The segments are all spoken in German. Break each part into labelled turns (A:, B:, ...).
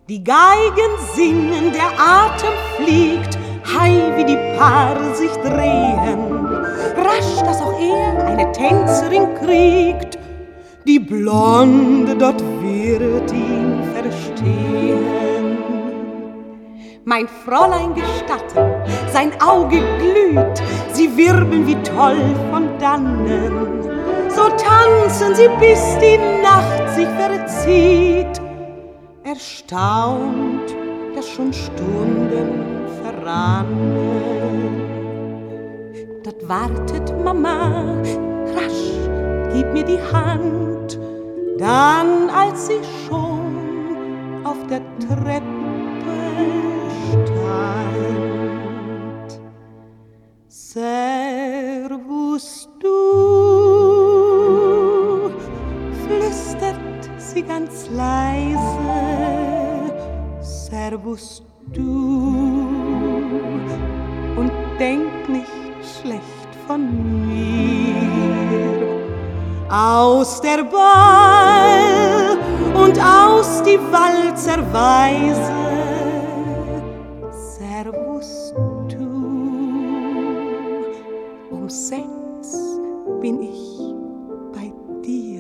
A: Die Geigen singen, der Atem fliegt, hei, wie die Paare sich drehen. Rasch, dass auch er eine Tänzerin kriegt, die Blonde dort wird ihn verstehen. Mein Fräulein gestatten, sein Auge glüht, sie wirbeln wie toll von dannen. So tanzen sie, bis die Nacht sich verzieht, erstaunt, dass schon Stunden verrannen. Dort wartet Mama, rasch, gib mir die Hand. Dann, als sie schon auf der Treppe stand. Servus du, flüstert sie ganz leise. Servus du, und denk nicht schlecht von mir. Aus der Ball und aus die Walzerweise. Servus du, um 6 bin ich bei dir.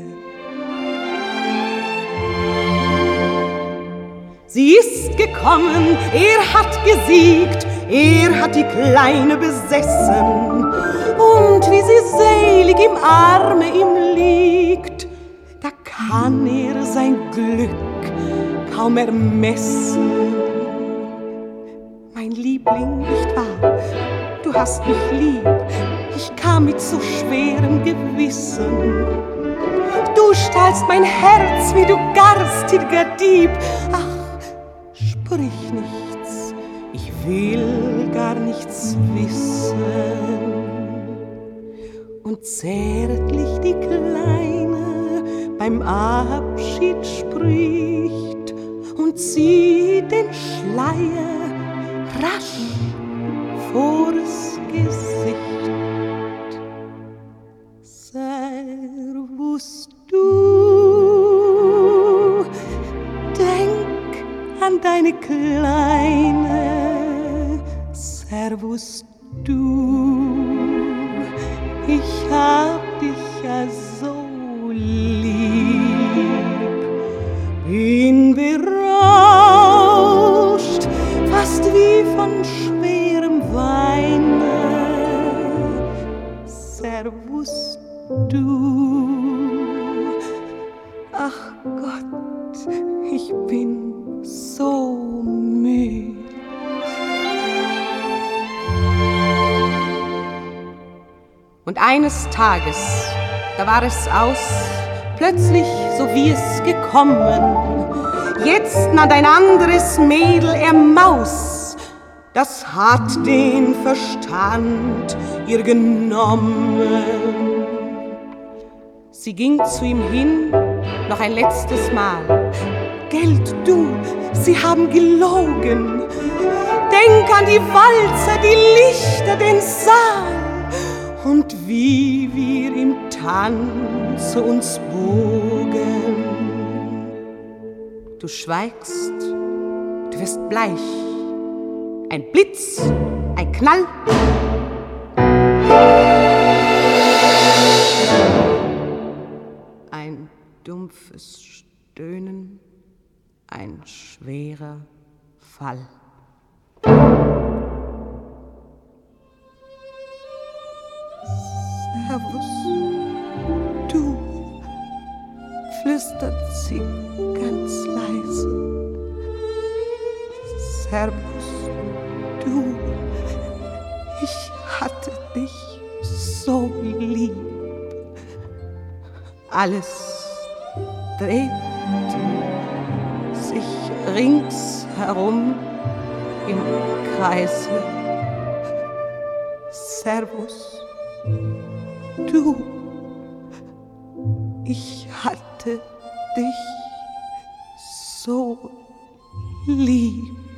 A: Sie ist gekommen, er hat gesiegt, er hat die Kleine besessen. Und wie sie selig im Arme ihm liegt, da kann er sein Glück kaum ermessen. Mein Liebling, nicht wahr, du hast mich lieb, ich kam mit so schwerem Gewissen. Du stahlst mein Herz wie du garstiger Dieb. Ach, sprich nichts, ich will gar nichts wissen. Und zärtlich die Kleine beim Abschied spricht und zieht den Schleier rasch vors Gesicht. Servus du, denk an deine Kleine. Servus du, ich hab dich ja so lieb, bin berauscht, fast wie von schwerem Weine. Servus du, ach Gott, ich bin so müde. Und eines Tages, da war es aus, plötzlich so wie es gekommen. Jetzt naht ein anderes Mädel er Maus, das hat den Verstand ihr genommen. Sie ging zu ihm hin, noch ein letztes Mal. Gelt du, sie haben gelogen. Denk an die Walzer, die Lichter, den Saal. Und wie wir im Tanze uns bogen. Du schweigst, du wirst bleich. Ein Blitz, ein Knall. Ein dumpfes Stöhnen, ein schwerer Fall. Servus du, flüstert sie ganz leise. Servus du, ich hatte dich so lieb. Alles dreht sich ringsherum im Kreise. Servus du, ich hatte dich so lieb.